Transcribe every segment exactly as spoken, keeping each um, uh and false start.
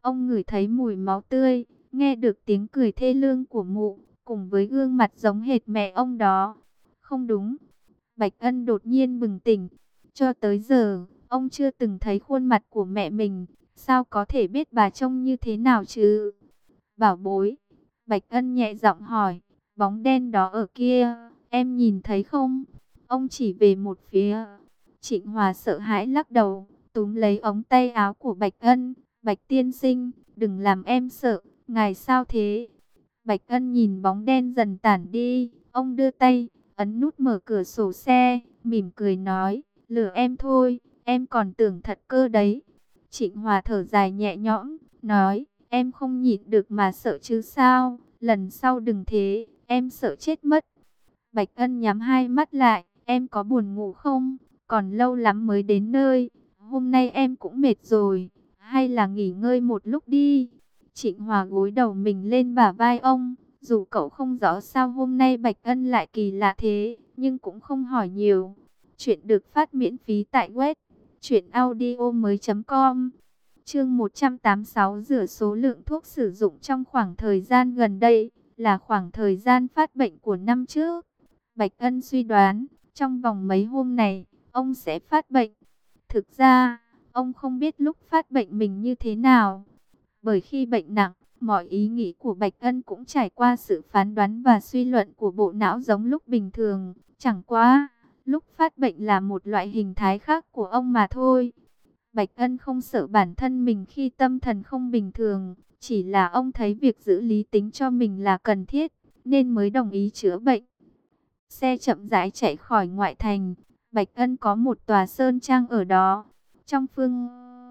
Ông ngửi thấy mùi máu tươi, nghe được tiếng cười thê lương của mụ, cùng với gương mặt giống hệt mẹ ông đó. Không đúng. Bạch Ân đột nhiên bừng tỉnh. Cho tới giờ, ông chưa từng thấy khuôn mặt của mẹ mình. Sao có thể biết bà trông như thế nào chứ? Bảo bối. Bạch Ân nhẹ giọng hỏi. Bóng đen đó ở kia, em nhìn thấy không? Ông chỉ về một phía. Trịnh Hòa sợ hãi lắc đầu, túm lấy ống tay áo của Bạch Ân. Bạch tiên sinh, đừng làm em sợ. Ngài sao thế? Bạch Ân nhìn bóng đen dần tản đi. Ông đưa tay, ấn nút mở cửa sổ xe, mỉm cười nói, lừa em thôi, em còn tưởng thật cơ đấy. Trịnh Hòa thở dài nhẹ nhõm, nói, em không nhịn được mà sợ chứ sao, lần sau đừng thế, em sợ chết mất. Bạch Ân nhắm hai mắt lại, em có buồn ngủ không? Còn lâu lắm mới đến nơi, hôm nay em cũng mệt rồi, hay là nghỉ ngơi một lúc đi. Trịnh Hòa gối đầu mình lên bả vai ông, dù cậu không rõ sao hôm nay Bạch Ân lại kỳ lạ thế, nhưng cũng không hỏi nhiều. Chuyện được phát miễn phí tại web truyệnaudiomoi chấm com. Chương một trăm tám mươi sáu, rửa số lượng thuốc sử dụng trong khoảng thời gian gần đây, là khoảng thời gian phát bệnh của năm trước. Bạch Ân suy đoán, trong vòng mấy hôm này, ông sẽ phát bệnh. Thực ra, ông không biết lúc phát bệnh mình như thế nào. Bởi khi bệnh nặng, mọi ý nghĩ của Bạch Ân cũng trải qua sự phán đoán và suy luận của bộ não giống lúc bình thường. Chẳng qua, lúc phát bệnh là một loại hình thái khác của ông mà thôi. Bạch Ân không sợ bản thân mình khi tâm thần không bình thường, chỉ là ông thấy việc giữ lý tính cho mình là cần thiết, nên mới đồng ý chữa bệnh. Xe chậm rãi chạy khỏi ngoại thành, Bạch Ân có một tòa sơn trang ở đó. Trong phương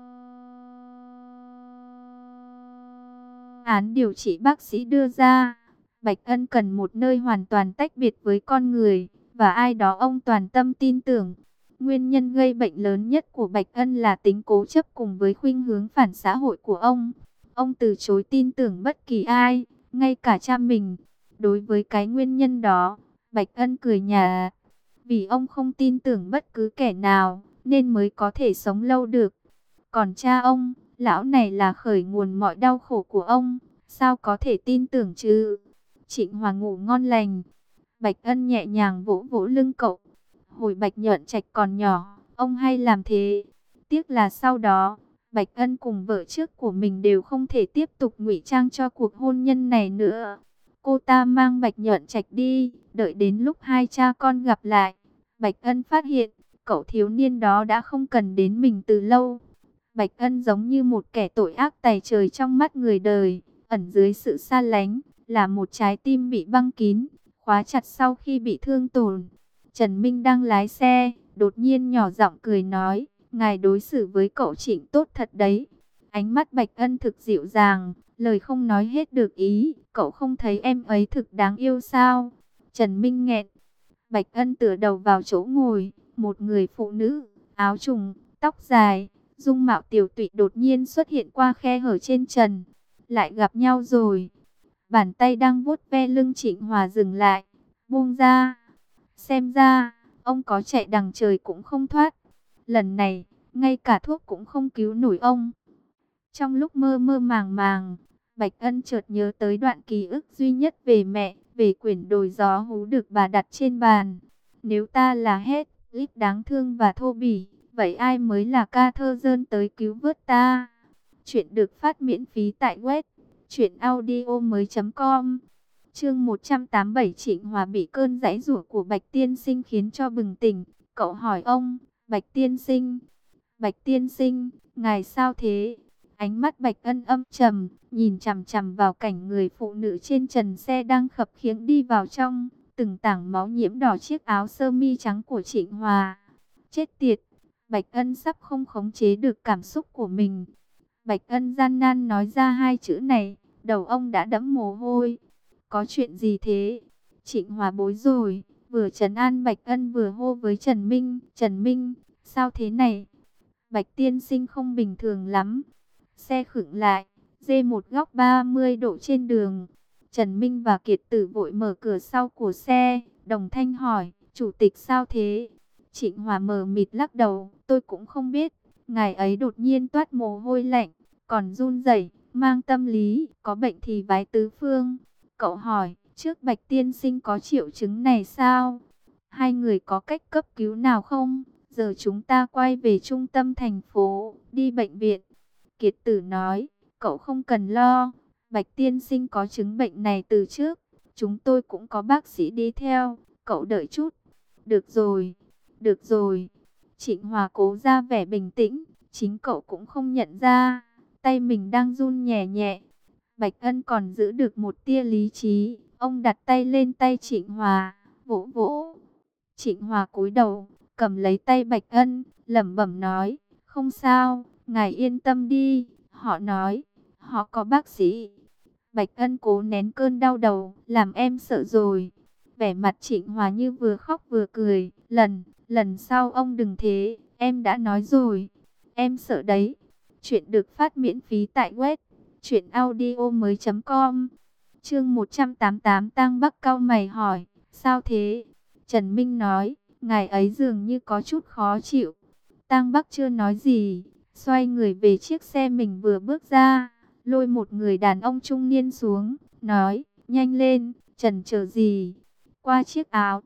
án điều trị bác sĩ đưa ra, Bạch Ân cần một nơi hoàn toàn tách biệt với con người, và ai đó ông toàn tâm tin tưởng. Nguyên nhân gây bệnh lớn nhất của Bạch Ân là tính cố chấp cùng với khuynh hướng phản xã hội của ông. Ông từ chối tin tưởng bất kỳ ai, ngay cả cha mình. Đối với cái nguyên nhân đó, Bạch Ân cười nhạt, vì ông không tin tưởng bất cứ kẻ nào, nên mới có thể sống lâu được. Còn cha ông, lão này là khởi nguồn mọi đau khổ của ông, sao có thể tin tưởng chứ? Trịnh Hòa ngủ ngon lành. Bạch Ân nhẹ nhàng vỗ vỗ lưng cậu. Hồi Bạch Nhuận Trạch còn nhỏ, ông hay làm thế. Tiếc là sau đó, Bạch Ân cùng vợ trước của mình đều không thể tiếp tục ngụy trang cho cuộc hôn nhân này nữa. Cô ta mang Bạch Nhuận Trạch đi, đợi đến lúc hai cha con gặp lại, Bạch Ân phát hiện, cậu thiếu niên đó đã không cần đến mình từ lâu. Bạch Ân giống như một kẻ tội ác tày trời trong mắt người đời, ẩn dưới sự xa lánh, là một trái tim bị băng kín, khóa chặt sau khi bị thương tổn. Trần Minh đang lái xe, đột nhiên nhỏ giọng cười nói, ngài đối xử với cậu Trịnh tốt thật đấy. Ánh mắt Bạch Ân thực dịu dàng, lời không nói hết được ý, cậu không thấy em ấy thực đáng yêu sao? Trần Minh nghẹn. Bạch Ân tựa đầu vào chỗ ngồi, một người phụ nữ, áo trùng, tóc dài, dung mạo tiểu tụy đột nhiên xuất hiện qua khe hở trên trần. Lại gặp nhau rồi. Bàn tay đang vuốt ve lưng Trịnh Hòa dừng lại, buông ra. Xem ra, ông có chạy đằng trời cũng không thoát. Lần này, ngay cả thuốc cũng không cứu nổi ông. Trong lúc mơ mơ màng màng, Bạch Ân chợt nhớ tới đoạn ký ức duy nhất về mẹ, về quyển đồi gió hú được bà đặt trên bàn. Nếu ta là hết, ít đáng thương và thô bỉ, vậy ai mới là ca thơ dơn tới cứu vớt ta? Chuyện được phát miễn phí tại web truyệnaudiomoi chấm com. Chương một trăm tám mươi bảy, Trịnh Hòa bị cơn giãy giụa của Bạch tiên sinh khiến cho bừng tỉnh. Cậu hỏi ông, Bạch tiên sinh, Bạch tiên sinh, ngài sao thế? Ánh mắt Bạch Ân âm trầm, nhìn chằm chằm vào cảnh người phụ nữ trên trần xe đang khập khiễng đi vào trong, từng tảng máu nhiễm đỏ chiếc áo sơ mi trắng của Trịnh Hòa. Chết tiệt, Bạch Ân sắp không khống chế được cảm xúc của mình. Bạch Ân gian nan nói ra hai chữ này, đầu ông đã đẫm mồ hôi. Có chuyện gì thế? Trịnh Hòa bối rồi, vừa trấn an Bạch Ân vừa hô với Trần Minh, Trần Minh, sao thế này? Bạch tiên sinh không bình thường lắm. Xe khựng lại, dê một góc ba mươi độ trên đường. Trần Minh và Kiệt Tử vội mở cửa sau của xe, đồng thanh hỏi, chủ tịch sao thế? Trịnh Hòa mờ mịt lắc đầu, tôi cũng không biết. Ngài ấy đột nhiên toát mồ hôi lạnh, còn run rẩy, mang tâm lý, có bệnh thì vái tứ phương. Cậu hỏi, trước Bạch tiên sinh có triệu chứng này sao? Hai người có cách cấp cứu nào không? Giờ chúng ta quay về trung tâm thành phố, đi bệnh viện. Kiệt Tử nói, cậu không cần lo, Bạch tiên sinh có chứng bệnh này từ trước. Chúng tôi cũng có bác sĩ đi theo, cậu đợi chút. Được rồi, được rồi. Trịnh Hòa cố ra vẻ bình tĩnh, chính cậu cũng không nhận ra, tay mình đang run nhẹ nhẹ. Bạch Ân còn giữ được một tia lý trí, ông đặt tay lên tay Trịnh Hòa, vỗ vỗ. Trịnh Hòa cúi đầu, cầm lấy tay Bạch Ân, lẩm bẩm nói, không sao, ngài yên tâm đi, họ nói, họ có bác sĩ. Bạch Ân cố nén cơn đau đầu, làm em sợ rồi. Vẻ mặt Trịnh Hòa như vừa khóc vừa cười, lần, lần sau ông đừng thế, em đã nói rồi, em sợ đấy. Chuyện được phát miễn phí tại web truyện audio mới chấm com. Chương một trăm tám mươi tám Tang Bắc cau mày hỏi, sao thế? Trần Minh nói, ngài ấy dường như có chút khó chịu. Tang Bắc chưa nói gì, xoay người về chiếc xe mình vừa bước ra, lôi một người đàn ông trung niên xuống, nói, nhanh lên, chần chờ gì? Qua chiếc áo.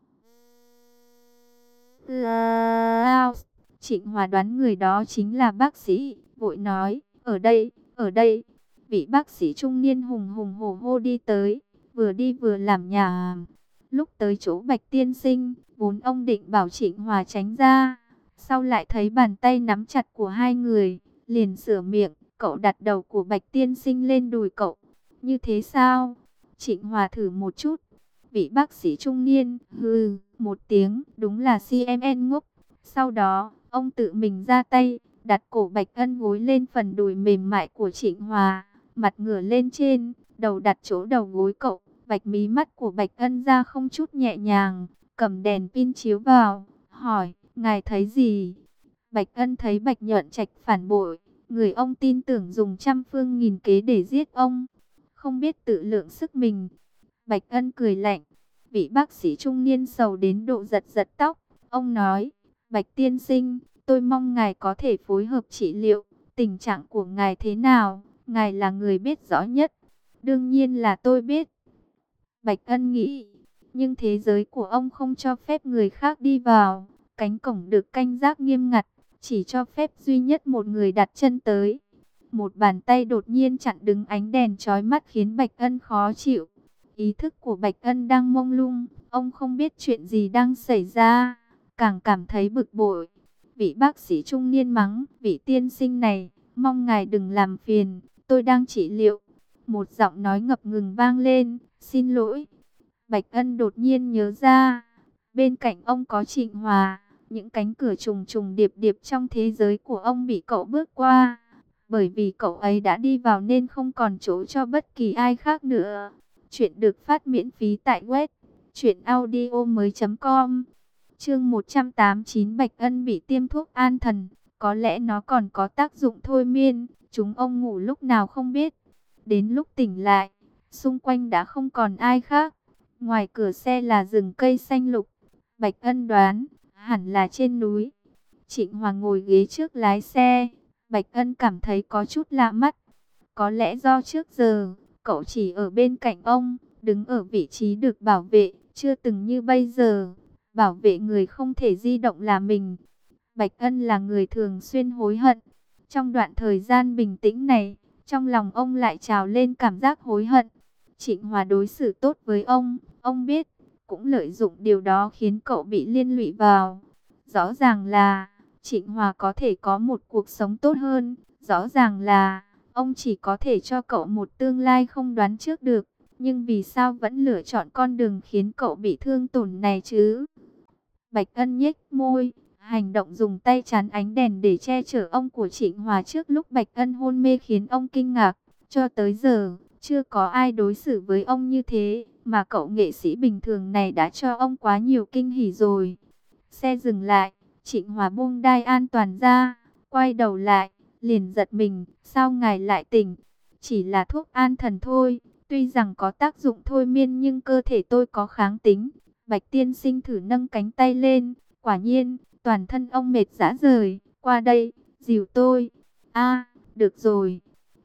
Trịnh Hòa đoán người đó chính là bác sĩ, vội nói, ở đây, ở đây. Vị bác sĩ trung niên hùng hùng hổ hô đi tới, vừa đi vừa làm nhảm. Lúc tới chỗ Bạch tiên sinh, vốn ông định bảo Trịnh Hòa tránh ra, sau lại thấy bàn tay nắm chặt của hai người, liền sửa miệng, cậu đặt đầu của Bạch tiên sinh lên đùi cậu. Như thế sao? Trịnh Hòa thử một chút. Vị bác sĩ trung niên, hừ, một tiếng, đúng là xê em en ngốc. Sau đó, ông tự mình ra tay, đặt cổ Bạch Ân gối lên phần đùi mềm mại của Trịnh Hòa, mặt ngửa lên trên, đầu đặt chỗ đầu gối cậu. Bạch mí mắt của Bạch Ân ra không chút nhẹ nhàng, cầm đèn pin chiếu vào, hỏi, ngài thấy gì? Bạch Ân thấy Bạch Nhuận Trạch phản bội, người ông tin tưởng dùng trăm phương nghìn kế để giết ông, không biết tự lượng sức mình. Bạch Ân cười lạnh, vị bác sĩ trung niên sầu đến độ giật giật tóc, ông nói, Bạch tiên sinh, tôi mong ngài có thể phối hợp trị liệu, tình trạng của ngài thế nào, ngài là người biết rõ nhất. Đương nhiên là tôi biết. Bạch Ân nghĩ, nhưng thế giới của ông không cho phép người khác đi vào, cánh cổng được canh gác nghiêm ngặt, chỉ cho phép duy nhất một người đặt chân tới. Một bàn tay đột nhiên chặn đứng ánh đèn chói mắt khiến Bạch Ân khó chịu. Ý thức của Bạch Ân đang mông lung, ông không biết chuyện gì đang xảy ra, càng cảm thấy bực bội. Vị bác sĩ trung niên mắng, vị tiên sinh này, mong ngài đừng làm phiền, tôi đang trị liệu. Một giọng nói ngập ngừng vang lên, xin lỗi. Bạch Ân đột nhiên nhớ ra, bên cạnh ông có Trịnh Hòa, những cánh cửa trùng trùng điệp điệp trong thế giới của ông bị cậu bước qua. Bởi vì cậu ấy đã đi vào nên không còn chỗ cho bất kỳ ai khác nữa. Chuyện được phát miễn phí tại web truyện audio mới chấm com. Chương một trăm tám mươi chín Bạch Ân bị tiêm thuốc an thần, có lẽ nó còn có tác dụng thôi miên, chúng ông ngủ lúc nào không biết. Đến lúc tỉnh lại, xung quanh đã không còn ai khác, ngoài cửa xe là rừng cây xanh lục. Bạch Ân đoán, hẳn là trên núi. Trịnh Hoàng ngồi ghế trước lái xe, Bạch Ân cảm thấy có chút lạ mắt. Có lẽ do trước giờ, cậu chỉ ở bên cạnh ông, đứng ở vị trí được bảo vệ, chưa từng như bây giờ, bảo vệ người không thể di động là mình. Bạch Ân là người thường xuyên hối hận. Trong đoạn thời gian bình tĩnh này, trong lòng ông lại trào lên cảm giác hối hận. Trịnh Hòa đối xử tốt với ông, ông biết, cũng lợi dụng điều đó khiến cậu bị liên lụy vào. Rõ ràng là, Trịnh Hòa có thể có một cuộc sống tốt hơn, rõ ràng là, ông chỉ có thể cho cậu một tương lai không đoán trước được. Nhưng vì sao vẫn lựa chọn con đường khiến cậu bị thương tổn này chứ? Bạch Ân nhếch môi, hành động dùng tay chắn ánh đèn để che chở ông của Trịnh Hòa trước lúc Bạch Ân hôn mê khiến ông kinh ngạc. Cho tới giờ, chưa có ai đối xử với ông như thế, mà cậu nghệ sĩ bình thường này đã cho ông quá nhiều kinh hỉ rồi. Xe dừng lại, Trịnh Hòa buông đai an toàn ra, quay đầu lại, liền giật mình, sao ngài lại tỉnh? Chỉ là thuốc an thần thôi, tuy rằng có tác dụng thôi miên nhưng cơ thể tôi có kháng tính. Bạch tiên sinh thử nâng cánh tay lên, quả nhiên, toàn thân ông mệt rã rời, qua đây, dìu tôi. A, được rồi.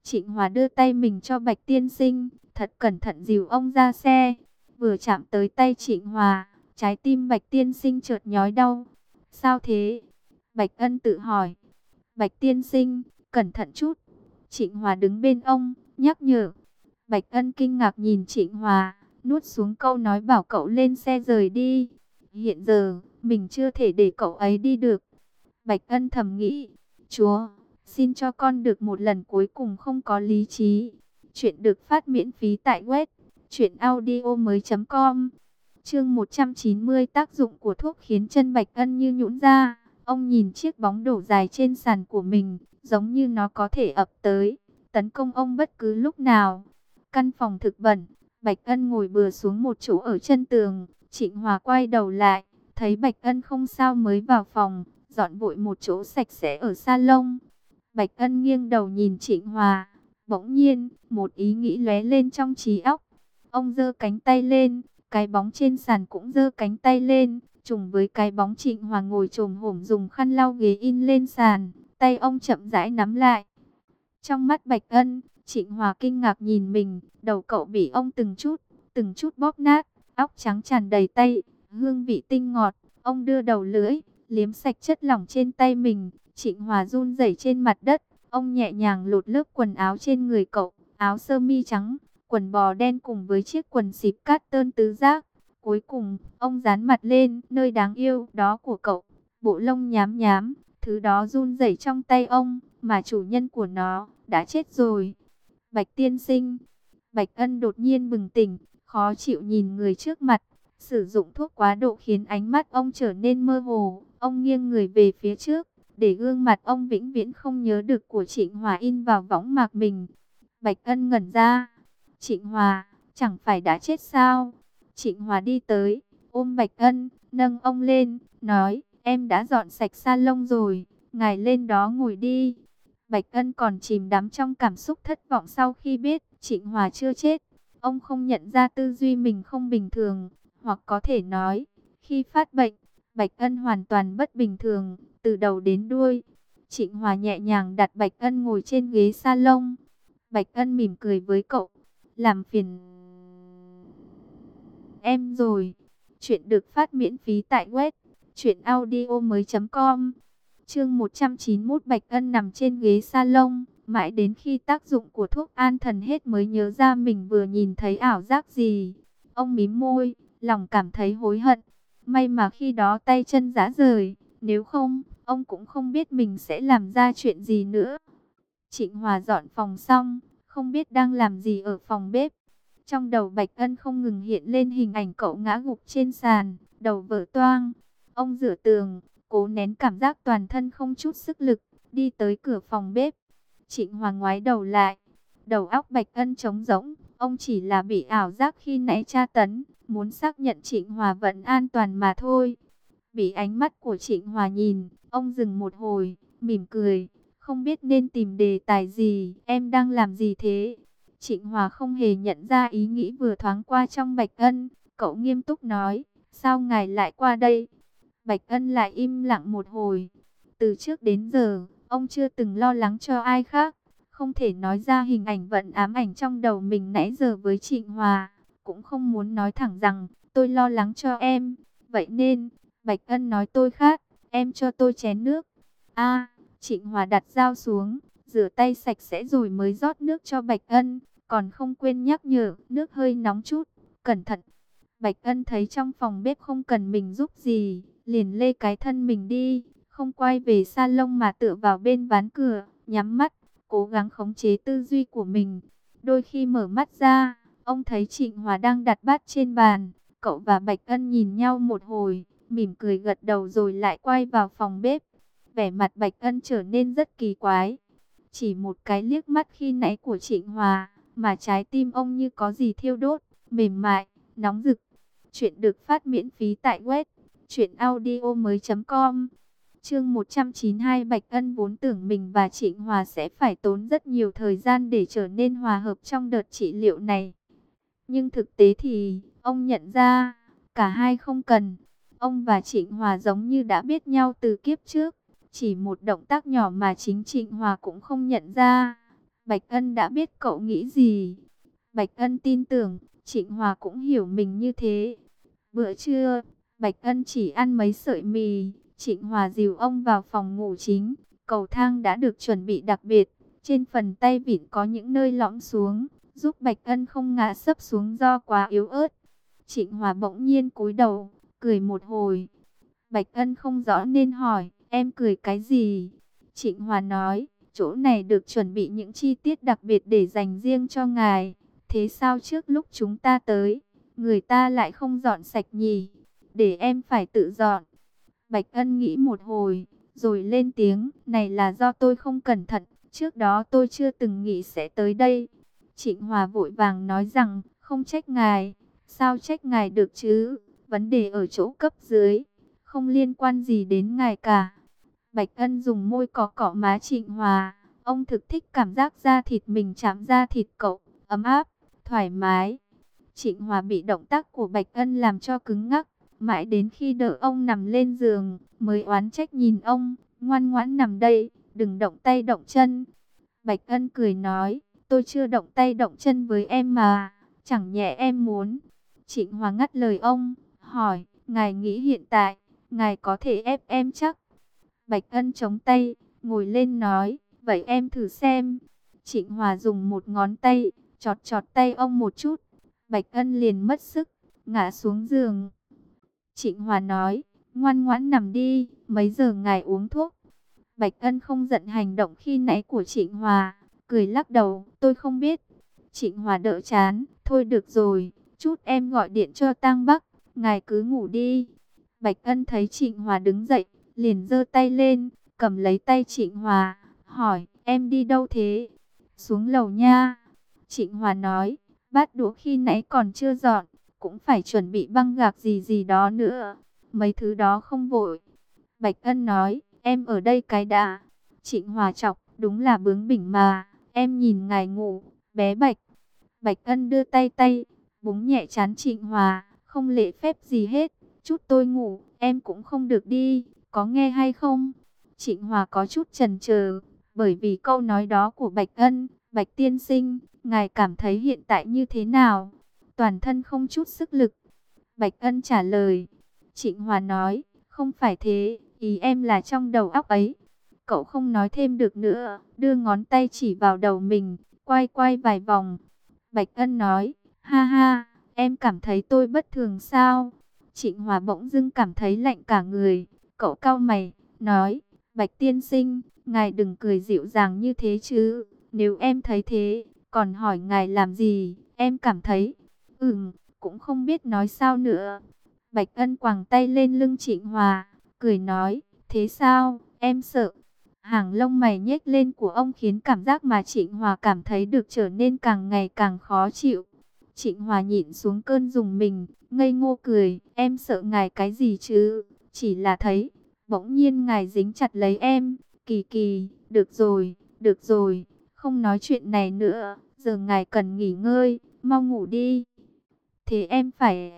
Trịnh Hòa đưa tay mình cho Bạch Tiên Sinh, thật cẩn thận dìu ông ra xe. Vừa chạm tới tay Trịnh Hòa, trái tim Bạch Tiên Sinh chợt nhói đau. Sao thế? Bạch Ân tự hỏi. Bạch Tiên Sinh, cẩn thận chút. Trịnh Hòa đứng bên ông, nhắc nhở. Bạch Ân kinh ngạc nhìn Trịnh Hòa, nuốt xuống câu nói bảo cậu lên xe rời đi. Hiện giờ, mình chưa thể để cậu ấy đi được. Bạch Ân thầm nghĩ, Chúa, xin cho con được một lần cuối cùng không có lý trí. Chuyện được phát miễn phí tại web truyện audio mới chấm com. Chương một trăm chín mươi, tác dụng của thuốc khiến chân Bạch Ân như nhũn ra. Ông nhìn chiếc bóng đổ dài trên sàn của mình, giống như nó có thể ập tới, tấn công ông bất cứ lúc nào. Căn phòng thực bẩn, Bạch Ân ngồi bừa xuống một chỗ ở chân tường. Trịnh Hòa quay đầu lại, thấy Bạch Ân không sao mới vào phòng, dọn vội một chỗ sạch sẽ ở salon. Bạch Ân nghiêng đầu nhìn Trịnh Hòa, bỗng nhiên, một ý nghĩ lóe lên trong trí óc. Ông giơ cánh tay lên, cái bóng trên sàn cũng giơ cánh tay lên, trùng với cái bóng Trịnh Hòa ngồi chồm hổm dùng khăn lau ghế in lên sàn, tay ông chậm rãi nắm lại. Trong mắt Bạch Ân, Trịnh Hòa kinh ngạc nhìn mình, đầu cậu bị ông từng chút, từng chút bóp nát, óc trắng tràn đầy tay, hương vị tinh ngọt. Ông đưa đầu lưỡi, liếm sạch chất lỏng trên tay mình. Trịnh Hòa run rẩy trên mặt đất, ông nhẹ nhàng lột lớp quần áo trên người cậu, áo sơ mi trắng, quần bò đen cùng với chiếc quần xịp cát tơn tứ giác. Cuối cùng, ông dán mặt lên nơi đáng yêu đó của cậu, bộ lông nhám nhám, thứ đó run rẩy trong tay ông, mà chủ nhân của nó đã chết rồi. Bạch Tiên Sinh. Bạch Ân đột nhiên bừng tỉnh, khó chịu nhìn người trước mặt. Sử dụng thuốc quá độ khiến ánh mắt ông trở nên mơ hồ. Ông nghiêng người về phía trước, để gương mặt ông vĩnh viễn không nhớ được của Trịnh Hòa in vào võng mạc mình. Bạch Ân ngẩn ra. Trịnh Hòa, chẳng phải đã chết sao? Trịnh Hòa đi tới, ôm Bạch Ân, nâng ông lên, nói, em đã dọn sạch salon rồi, ngài lên đó ngồi đi. Bạch Ân còn chìm đắm trong cảm xúc thất vọng sau khi biết Trịnh Hòa chưa chết. Ông không nhận ra tư duy mình không bình thường, hoặc có thể nói, khi phát bệnh, Bạch Ân hoàn toàn bất bình thường, từ đầu đến đuôi. Trịnh Hòa nhẹ nhàng đặt Bạch Ân ngồi trên ghế salon. Bạch Ân mỉm cười với cậu, làm phiền em rồi. Chuyện được phát miễn phí tại web truyện audio mới chấm com. Chương một trăm chín mươi mốt, Bạch Ân nằm trên ghế salon, mãi đến khi tác dụng của thuốc an thần hết mới nhớ ra mình vừa nhìn thấy ảo giác gì. Ông mím môi, lòng cảm thấy hối hận. May mà khi đó tay chân rã rời, nếu không, ông cũng không biết mình sẽ làm ra chuyện gì nữa. Trịnh Hòa dọn phòng xong, không biết đang làm gì ở phòng bếp. Trong đầu Bạch Ân không ngừng hiện lên hình ảnh cậu ngã gục trên sàn, đầu vỡ toang. Ông rửa tường, cố nén cảm giác toàn thân không chút sức lực, đi tới cửa phòng bếp. Trịnh Hòa ngoái đầu lại, đầu óc Bạch Ân trống rỗng, ông chỉ là bị ảo giác khi nãy tra tấn, muốn xác nhận Trịnh Hòa vẫn an toàn mà thôi. Bị ánh mắt của Trịnh Hòa nhìn, ông dừng một hồi, mỉm cười, không biết nên tìm đề tài gì, em đang làm gì thế? Trịnh Hòa không hề nhận ra ý nghĩ vừa thoáng qua trong Bạch Ân, cậu nghiêm túc nói, sao ngài lại qua đây? Bạch Ân lại im lặng một hồi. Từ trước đến giờ, ông chưa từng lo lắng cho ai khác, không thể nói ra hình ảnh vận ám ảnh trong đầu mình nãy giờ với Trịnh Hòa, cũng không muốn nói thẳng rằng, tôi lo lắng cho em, vậy nên, Bạch Ân nói tôi khát, em cho tôi chén nước. A, Trịnh Hòa đặt dao xuống, rửa tay sạch sẽ rồi mới rót nước cho Bạch Ân, còn không quên nhắc nhở, nước hơi nóng chút, cẩn thận. Bạch Ân thấy trong phòng bếp không cần mình giúp gì, liền lê cái thân mình đi, không quay về salon mà tựa vào bên ván cửa, nhắm mắt, cố gắng khống chế tư duy của mình. Đôi khi mở mắt ra, ông thấy Trịnh Hòa đang đặt bát trên bàn, cậu và Bạch Ân nhìn nhau một hồi, mỉm cười gật đầu rồi lại quay vào phòng bếp. Vẻ mặt Bạch Ân trở nên rất kỳ quái. Chỉ một cái liếc mắt khi nãy của Trịnh Hòa, mà trái tim ông như có gì thiêu đốt, mềm mại, nóng rực. Chuyện được phát miễn phí tại web truyện audio mới chấm com. Chương một trăm chín mươi hai, Bạch Ân vốn tưởng mình và Trịnh Hòa sẽ phải tốn rất nhiều thời gian để trở nên hòa hợp trong đợt trị liệu này. Nhưng thực tế thì, ông nhận ra, cả hai không cần. Ông và Trịnh Hòa giống như đã biết nhau từ kiếp trước. Chỉ một động tác nhỏ mà chính Trịnh Hòa cũng không nhận ra. Bạch Ân đã biết cậu nghĩ gì. Bạch Ân tin tưởng, Trịnh Hòa cũng hiểu mình như thế. Bữa trưa, Bạch Ân chỉ ăn mấy sợi mì. Trịnh Hòa dìu ông vào phòng ngủ chính. Cầu thang đã được chuẩn bị đặc biệt. Trên phần tay vịn có những nơi lõm xuống, giúp Bạch Ân không ngã sấp xuống do quá yếu ớt. Trịnh Hòa bỗng nhiên cúi đầu, cười một hồi. Bạch Ân không rõ nên hỏi, em cười cái gì? Trịnh Hòa nói, chỗ này được chuẩn bị những chi tiết đặc biệt để dành riêng cho ngài. Thế sao trước lúc chúng ta tới, người ta lại không dọn sạch nhỉ? Để em phải tự dọn. Bạch Ân nghĩ một hồi, rồi lên tiếng, này là do tôi không cẩn thận. Trước đó tôi chưa từng nghĩ sẽ tới đây. Trịnh Hòa vội vàng nói rằng, không trách ngài. Sao trách ngài được chứ? Vấn đề ở chỗ cấp dưới, không liên quan gì đến ngài cả. Bạch Ân dùng môi cọ cọ má Trịnh Hòa. Ông thực thích cảm giác da thịt mình chạm da thịt cậu, ấm áp, thoải mái. Trịnh Hòa bị động tác của Bạch Ân làm cho cứng ngắc. Mãi đến khi đỡ ông nằm lên giường, mới oán trách nhìn ông, ngoan ngoãn nằm đây, đừng động tay động chân. Bạch Ân cười nói, tôi chưa động tay động chân với em mà, chẳng nhẽ em muốn. Trịnh Hòa ngắt lời ông, hỏi, ngài nghĩ hiện tại, ngài có thể ép em chắc? Bạch Ân chống tay, ngồi lên nói, vậy em thử xem. Trịnh Hòa dùng một ngón tay, chọt chọt tay ông một chút. Bạch Ân liền mất sức, ngã xuống giường. Trịnh Hòa nói, ngoan ngoãn nằm đi, mấy giờ ngài uống thuốc? Bạch Ân không giận hành động khi nãy của Trịnh Hòa, cười lắc đầu, tôi không biết. Trịnh Hòa đỡ chán, thôi được rồi, chút em gọi điện cho Tang Bắc, ngài cứ ngủ đi. Bạch Ân thấy Trịnh Hòa đứng dậy, liền giơ tay lên, cầm lấy tay Trịnh Hòa, hỏi, em đi đâu thế? Xuống lầu nha. Trịnh Hòa nói, bát đũa khi nãy còn chưa dọn, cũng phải chuẩn bị băng gạc gì gì đó nữa. Mấy thứ đó không vội. Bạch Ân nói, em ở đây cái đã. Trịnh Hòa chọc, đúng là bướng bỉnh mà. Em nhìn ngài ngủ, bé Bạch. Bạch Ân đưa tay tay, búng nhẹ trán Trịnh Hòa, không lễ phép gì hết. Chút tôi ngủ, em cũng không được đi, có nghe hay không? Trịnh Hòa có chút chần chờ, bởi vì câu nói đó của Bạch Ân. Bạch tiên sinh, ngài cảm thấy hiện tại như thế nào? Toàn thân không chút sức lực. Bạch Ân trả lời. Trịnh Hòa nói, không phải thế, ý em là trong đầu óc ấy. Cậu không nói thêm được nữa, đưa ngón tay chỉ vào đầu mình, quay quay vài vòng. Bạch Ân nói, ha ha, em cảm thấy tôi bất thường sao? Trịnh Hòa bỗng dưng cảm thấy lạnh cả người. Cậu cau mày, nói, Bạch tiên sinh, ngài đừng cười dịu dàng như thế chứ. Nếu em thấy thế, còn hỏi ngài làm gì, em cảm thấy, ừm, cũng không biết nói sao nữa. Bạch Ân quàng tay lên lưng Trịnh Hòa, cười nói, thế sao, em sợ? Hàng lông mày nhếch lên của ông khiến cảm giác mà Trịnh Hòa cảm thấy được trở nên càng ngày càng khó chịu. Trịnh Hòa nhịn xuống cơn rùng mình, ngây ngô cười, em sợ ngài cái gì chứ? Chỉ là thấy, bỗng nhiên ngài dính chặt lấy em, kỳ kỳ, được rồi, được rồi, không nói chuyện này nữa, giờ ngài cần nghỉ ngơi, mau ngủ đi. Thế em phải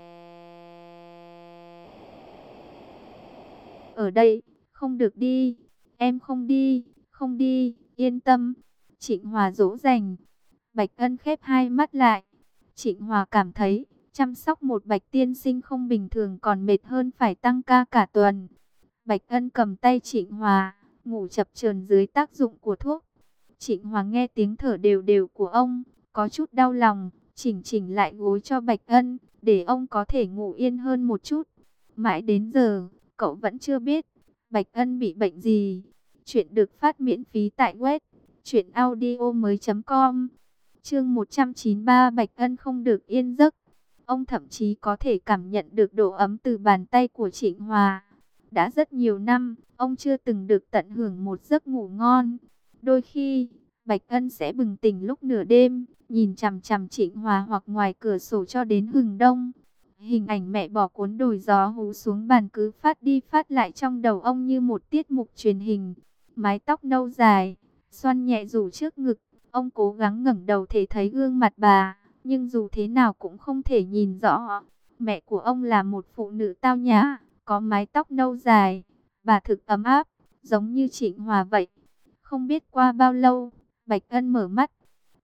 ở đây, không được đi. Em không đi, không đi, yên tâm. Trịnh Hòa dỗ dành. Bạch Ân khép hai mắt lại. Trịnh Hòa cảm thấy, chăm sóc một Bạch tiên sinh không bình thường còn mệt hơn phải tăng ca cả tuần. Bạch Ân cầm tay Trịnh Hòa, ngủ chập chờn dưới tác dụng của thuốc. Trịnh Hòa nghe tiếng thở đều đều của ông, có chút đau lòng, chỉnh chỉnh lại gối cho Bạch Ân, để ông có thể ngủ yên hơn một chút. Mãi đến giờ, cậu vẫn chưa biết Bạch Ân bị bệnh gì. Chuyện được phát miễn phí tại web truyện audio mới chấm com. Chương một trăm chín mươi ba, Bạch Ân không được yên giấc. Ông thậm chí có thể cảm nhận được độ ấm từ bàn tay của Trịnh Hòa. Đã rất nhiều năm, ông chưa từng được tận hưởng một giấc ngủ ngon. Đôi khi, Bạch Ân sẽ bừng tỉnh lúc nửa đêm, nhìn chằm chằm Trịnh Hòa hoặc ngoài cửa sổ cho đến hừng đông. Hình ảnh mẹ bỏ cuốn đồi gió hú xuống bàn cứ phát đi phát lại trong đầu ông như một tiết mục truyền hình. Mái tóc nâu dài, xoăn nhẹ rủ trước ngực, ông cố gắng ngẩng đầu để thấy gương mặt bà, nhưng dù thế nào cũng không thể nhìn rõ. Mẹ của ông là một phụ nữ tao nhã, có mái tóc nâu dài, bà thực ấm áp, giống như Trịnh Hòa vậy. Không biết qua bao lâu, Bạch Ân mở mắt,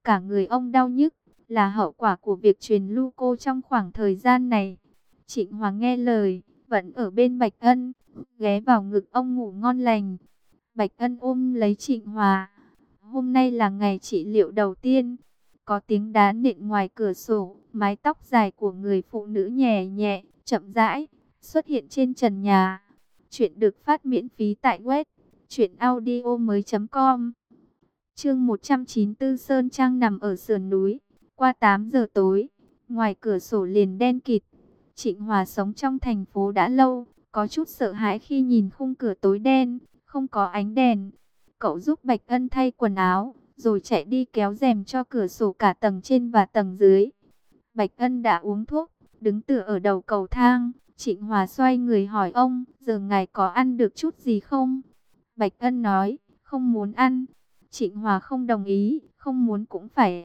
cả người ông đau nhức, là hậu quả của việc truyền lưu cô trong khoảng thời gian này. Trịnh Hòa nghe lời, vẫn ở bên Bạch Ân, ghé vào ngực ông ngủ ngon lành. Bạch Ân ôm lấy Trịnh Hòa. Hôm nay là ngày trị liệu đầu tiên. Có tiếng đá nện ngoài cửa sổ, mái tóc dài của người phụ nữ nhẹ nhẹ, chậm rãi xuất hiện trên trần nhà. Chuyện được phát miễn phí tại web truyện audio mới chấm com. Chương một trăm chín mươi tư, Sơn Trang nằm ở sườn núi. Qua tám giờ tối, ngoài cửa sổ liền đen kịt. Trịnh Hòa sống trong thành phố đã lâu, có chút sợ hãi khi nhìn khung cửa tối đen, không có ánh đèn. Cậu giúp Bạch Ân thay quần áo, rồi chạy đi kéo rèm cho cửa sổ cả tầng trên và tầng dưới. Bạch Ân đã uống thuốc, đứng tựa ở đầu cầu thang. Trịnh Hòa xoay người hỏi ông, giờ ngài có ăn được chút gì không? Bạch Ân nói, không muốn ăn. Trịnh Hòa không đồng ý, không muốn cũng phải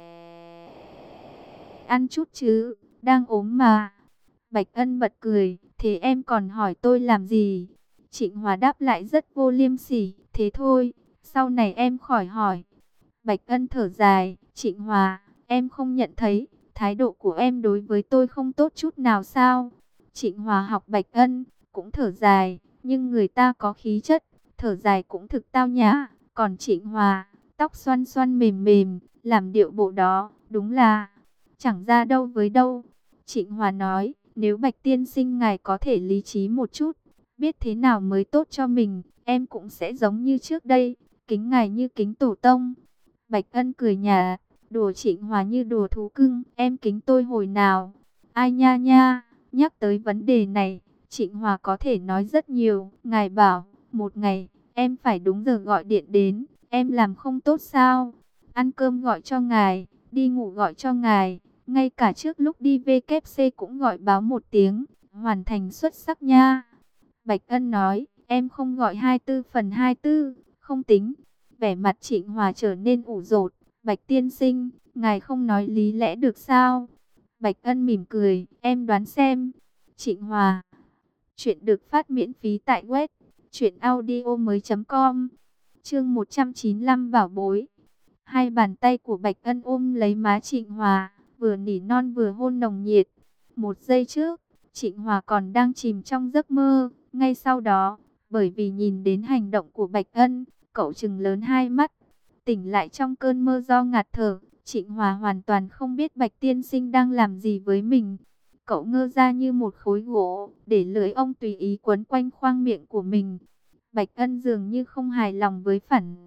ăn chút chứ, đang ốm mà. Bạch Ân bật cười, thế em còn hỏi tôi làm gì? Trịnh Hòa đáp lại rất vô liêm sỉ, thế thôi, sau này em khỏi hỏi. Bạch Ân thở dài, Trịnh Hòa, em không nhận thấy thái độ của em đối với tôi không tốt chút nào sao? Trịnh Hòa học Bạch Ân, cũng thở dài, nhưng người ta có khí chất, thở dài cũng thực tao nhã. Còn Trịnh Hòa, tóc xoăn xoăn mềm mềm, làm điệu bộ đó, đúng là chẳng ra đâu với đâu. Trịnh Hòa nói, nếu Bạch tiên sinh ngài có thể lý trí một chút, biết thế nào mới tốt cho mình, em cũng sẽ giống như trước đây, kính ngài như kính tổ tông. Bạch Ân cười nhạt, đùa Trịnh Hòa như đùa thú cưng, em kính tôi hồi nào? Ai nha nha, nhắc tới vấn đề này, Trịnh Hòa có thể nói rất nhiều. Ngài bảo, một ngày, em phải đúng giờ gọi điện đến, em làm không tốt sao? Ăn cơm gọi cho ngài, đi ngủ gọi cho ngài, ngay cả trước lúc đi vê kép xê cũng gọi báo một tiếng, hoàn thành xuất sắc nha. Bạch Ân nói, em không gọi hai mươi tư phần hai mươi tư, không tính. Vẻ mặt Trịnh Hòa trở nên ủ rột. Bạch tiên sinh, ngài không nói lý lẽ được sao? Bạch Ân mỉm cười, em đoán xem. Trịnh Hòa. Chuyện được phát miễn phí tại web truyện audio mới chấm com. Chương một trăm chín mươi lăm, bảo bối. Hai bàn tay của Bạch Ân ôm lấy má Trịnh Hòa, vừa nỉ non vừa hôn nồng nhiệt. Một giây trước, Trịnh Hòa còn đang chìm trong giấc mơ. Ngay sau đó, bởi vì nhìn đến hành động của Bạch Ân, cậu trừng lớn hai mắt. Tỉnh lại trong cơn mơ do ngạt thở, Trịnh Hòa hoàn toàn không biết Bạch tiên sinh đang làm gì với mình. Cậu ngơ ra như một khối gỗ, để lưỡi ông tùy ý quấn quanh khoang miệng của mình. Bạch Ân dường như không hài lòng với phản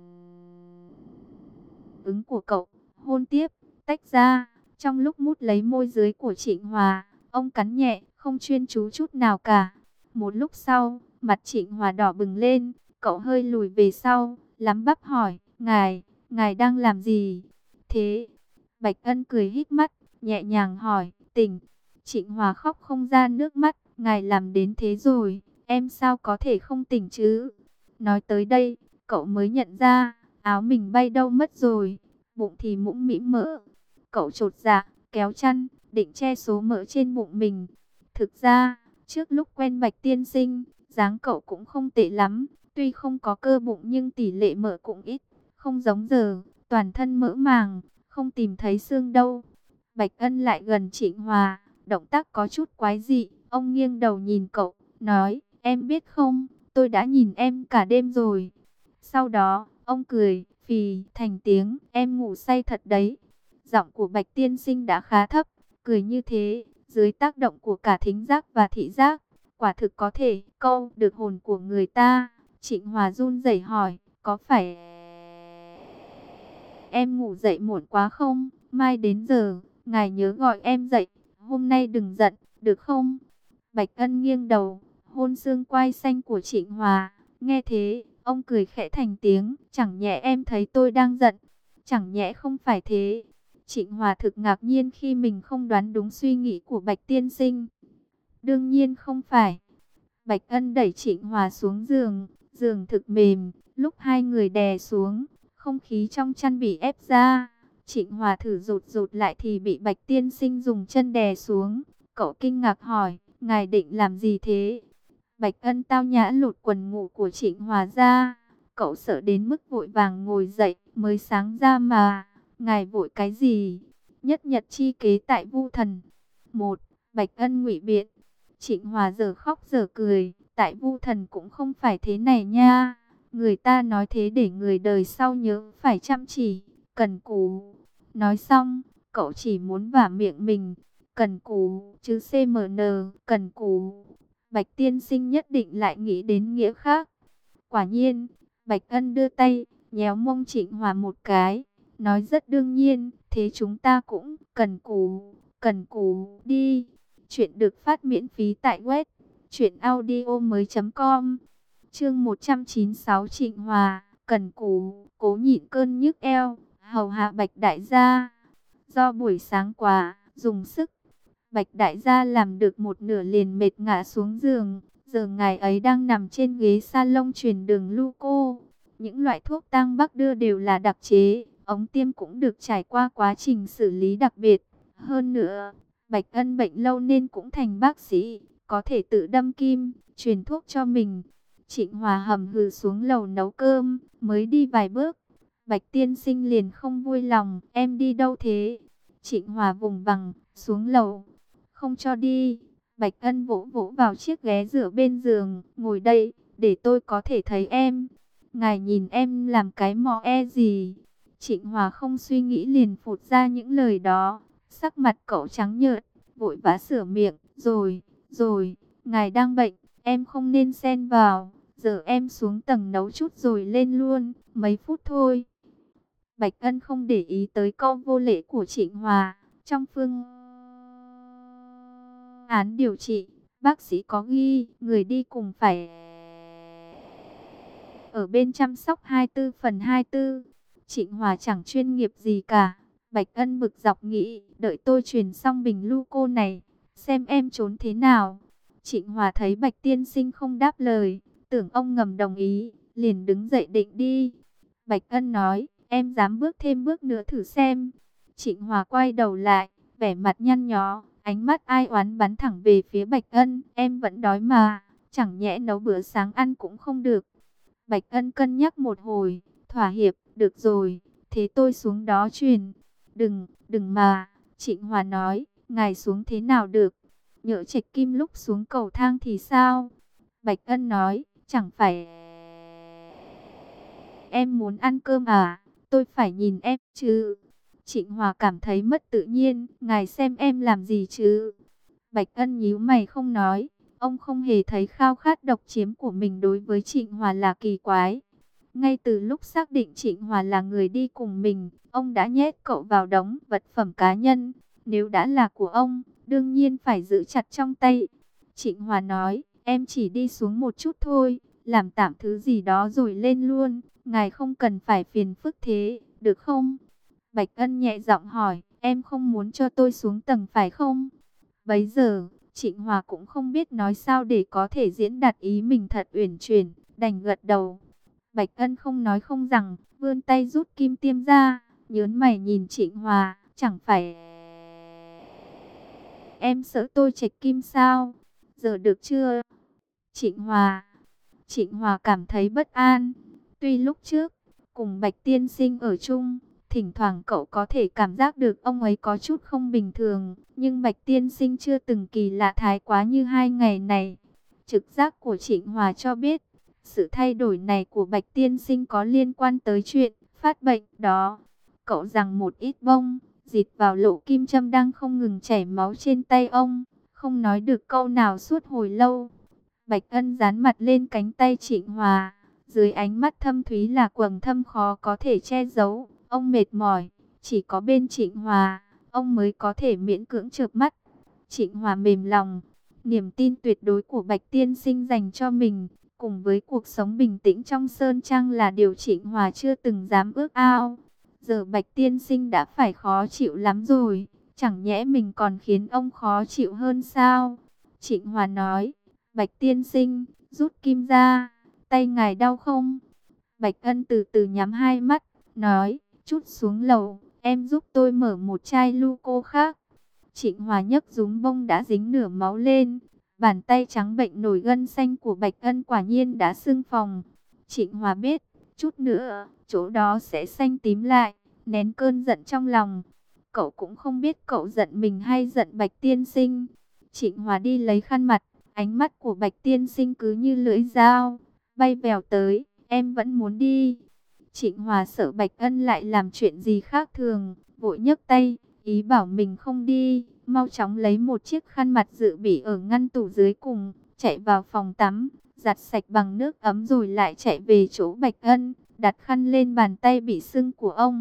ứng của cậu, hôn tiếp, tách ra. Trong lúc mút lấy môi dưới của Trịnh Hòa, ông cắn nhẹ, không chuyên chú chút nào cả. Một lúc sau, mặt Trịnh Hòa đỏ bừng lên, cậu hơi lùi về sau, lắm bắp hỏi, ngài, ngài đang làm gì? Thế, Bạch Ân cười híp mắt, nhẹ nhàng hỏi, tỉnh. Trịnh Hòa khóc không ra nước mắt, ngài làm đến thế rồi, em sao có thể không tỉnh chứ? Nói tới đây, cậu mới nhận ra, áo mình bay đâu mất rồi, bụng thì mũm mĩm mỡ. Cậu chột dạ, kéo chăn, định che số mỡ trên bụng mình. Thực ra, trước lúc quen Bạch tiên sinh, dáng cậu cũng không tệ lắm, tuy không có cơ bụng nhưng tỷ lệ mỡ cũng ít, không giống giờ, toàn thân mỡ màng, không tìm thấy xương đâu. Bạch Ân lại gần Trịnh Hòa, động tác có chút quái dị, ông nghiêng đầu nhìn cậu, nói, em biết không, tôi đã nhìn em cả đêm rồi. Sau đó, ông cười, phì, thành tiếng, em ngủ say thật đấy. Giọng của Bạch tiên sinh đã khá thấp, cười như thế, dưới tác động của cả thính giác và thị giác, quả thực có thể câu được hồn của người ta. Trịnh Hòa run rẩy hỏi, có phải em ngủ dậy muộn quá không? Mai đến giờ, ngài nhớ gọi em dậy, hôm nay đừng giận, được không? Bạch Ân nghiêng đầu, hôn xương quai xanh của Trịnh Hòa. Nghe thế, ông cười khẽ thành tiếng, chẳng nhẽ em thấy tôi đang giận, chẳng nhẽ không phải thế. Trịnh Hòa thực ngạc nhiên khi mình không đoán đúng suy nghĩ của Bạch tiên sinh. Đương nhiên không phải. Bạch Ân đẩy Trịnh Hòa xuống giường, giường thực mềm, lúc hai người đè xuống, không khí trong chăn bị ép ra. Trịnh Hòa thử rụt rụt lại thì bị Bạch tiên sinh dùng chân đè xuống. Cậu kinh ngạc hỏi, ngài định làm gì thế? Bạch Ân tao nhã lột quần ngủ của Trịnh Hòa ra. Cậu sợ đến mức vội vàng ngồi dậy, mới sáng ra mà. Ngài vội cái gì? Nhất nhật chi kế tại Vu Thần. Một, Bạch Ân ngụy biện. Trịnh Hòa giờ khóc giờ cười, tại Vu Thần cũng không phải thế này nha. Người ta nói thế để người đời sau nhớ phải chăm chỉ, cần cù. Nói xong, cậu chỉ muốn vả miệng mình, cần cù, chứ xê em en, cần cù. Bạch tiên sinh nhất định lại nghĩ đến nghĩa khác. Quả nhiên, Bạch Ân đưa tay, nhéo mông Trịnh Hòa một cái, nói rất đương nhiên, thế chúng ta cũng cần cù, cần cù đi. Chuyện được phát miễn phí tại web truyện audio mới chấm com. Chương một trăm chín mươi sáu Trịnh Hòa, cần cù, cố nhịn cơn nhức eo, hầu hạ Bạch đại gia. Do buổi sáng quá, dùng sức, Bạch đại gia làm được một nửa liền mệt ngã xuống giường. Giờ ngài ấy đang nằm trên ghế salon truyền đường Luco. Những loại thuốc tang Bắc đưa đều là đặc chế, ống tiêm cũng được trải qua quá trình xử lý đặc biệt. Hơn nữa, Bạch Ân bệnh lâu nên cũng thành bác sĩ, có thể tự đâm kim, truyền thuốc cho mình. Trịnh Hòa hầm hừ xuống lầu nấu cơm, mới đi vài bước, Bạch tiên sinh liền không vui lòng, em đi đâu thế? Trịnh Hòa vùng vằng, xuống lầu, không cho đi. Bạch Ân vỗ vỗ vào chiếc ghế dựa bên giường, ngồi đây, để tôi có thể thấy em. Ngài nhìn em làm cái mò e gì? Trịnh Hòa không suy nghĩ liền phụt ra những lời đó. Sắc mặt cậu trắng nhợt, vội vã sửa miệng, rồi, rồi, ngài đang bệnh, em không nên xen vào. Giờ em xuống tầng nấu chút rồi lên luôn, mấy phút thôi. Bạch Ân không để ý tới câu vô lễ của Trịnh Hòa. Trong phương án điều trị, bác sĩ có ghi, người đi cùng phải ở bên chăm sóc hai mươi tư phần hai mươi tư. Trịnh Hòa chẳng chuyên nghiệp gì cả. Bạch Ân bực dọc nghĩ, đợi tôi truyền xong bình lưu cô này, xem em trốn thế nào. Trịnh Hòa thấy Bạch tiên sinh không đáp lời, tưởng ông ngầm đồng ý, liền đứng dậy định đi. Bạch Ân nói, em dám bước thêm bước nữa thử xem. Trịnh Hòa quay đầu lại, vẻ mặt nhăn nhó, ánh mắt ai oán bắn thẳng về phía Bạch Ân. Em vẫn đói mà, chẳng nhẽ nấu bữa sáng ăn cũng không được. Bạch Ân cân nhắc một hồi, thỏa hiệp, được rồi, thế tôi xuống đó truyền. Đừng, đừng mà, Trịnh Hòa nói, ngài xuống thế nào được? Nhỡ Trạch Kim lúc xuống cầu thang thì sao? Bạch Ân nói, chẳng phải em muốn ăn cơm à? Tôi phải nhìn em chứ. Trịnh Hòa cảm thấy mất tự nhiên, ngài xem em làm gì chứ? Bạch Ân nhíu mày không nói, ông không hề thấy khao khát độc chiếm của mình đối với Trịnh Hòa là kỳ quái. Ngay từ lúc xác định Trịnh Hòa là người đi cùng mình, ông đã nhét cậu vào đống vật phẩm cá nhân. Nếu đã là của ông, đương nhiên phải giữ chặt trong tay. Trịnh Hòa nói, em chỉ đi xuống một chút thôi, làm tạm thứ gì đó rồi lên luôn. Ngài không cần phải phiền phức thế, được không? Bạch Ân nhẹ giọng hỏi, em không muốn cho tôi xuống tầng phải không? Bấy giờ, Trịnh Hòa cũng không biết nói sao để có thể diễn đạt ý mình thật uyển chuyển, đành gật đầu. Bạch Ân không nói không rằng, vươn tay rút kim tiêm ra, nhớn mày nhìn Trịnh Hòa, chẳng phải em sợ tôi chệch kim sao? Giờ được chưa? Trịnh Hòa, Trịnh Hòa cảm thấy bất an. Tuy lúc trước, cùng Bạch tiên sinh ở chung, thỉnh thoảng cậu có thể cảm giác được ông ấy có chút không bình thường, nhưng Bạch tiên sinh chưa từng kỳ lạ thái quá như hai ngày này. Trực giác của Trịnh Hòa cho biết, sự thay đổi này của Bạch tiên sinh có liên quan tới chuyện phát bệnh đó. Cậu rằng một ít bông, dịt vào lỗ kim châm đang không ngừng chảy máu trên tay ông, không nói được câu nào suốt hồi lâu. Bạch Ân dán mặt lên cánh tay Trịnh Hòa, dưới ánh mắt thâm thúy là quầng thâm khó có thể che giấu. Ông mệt mỏi, chỉ có bên Trịnh Hòa, ông mới có thể miễn cưỡng chợp mắt. Trịnh Hòa mềm lòng, niềm tin tuyệt đối của Bạch tiên sinh dành cho mình, cùng với cuộc sống bình tĩnh trong sơn trang là điều Trịnh Hòa chưa từng dám ước ao. Giờ Bạch tiên sinh đã phải khó chịu lắm rồi, chẳng nhẽ mình còn khiến ông khó chịu hơn sao? Trịnh Hòa nói, Bạch tiên sinh, rút kim ra, tay ngài đau không? Bạch Ân từ từ nhắm hai mắt, nói, chút xuống lầu, em giúp tôi mở một chai Luco khác. Trịnh Hòa nhấc rúm bông đã dính nửa máu lên, bàn tay trắng bệnh nổi gân xanh của Bạch Ân quả nhiên đã sưng phồng. Trịnh Hòa biết, chút nữa, chỗ đó sẽ xanh tím lại, nén cơn giận trong lòng. Cậu cũng không biết cậu giận mình hay giận Bạch tiên sinh. Trịnh Hòa đi lấy khăn mặt, ánh mắt của Bạch tiên sinh cứ như lưỡi dao, bay vèo tới, em vẫn muốn đi. Trịnh Hòa sợ Bạch Ân lại làm chuyện gì khác thường, vội nhấc tay, ý bảo mình không đi, mau chóng lấy một chiếc khăn mặt dự bị ở ngăn tủ dưới cùng, chạy vào phòng tắm, giặt sạch bằng nước ấm rồi lại chạy về chỗ Bạch Ân, đặt khăn lên bàn tay bị sưng của ông.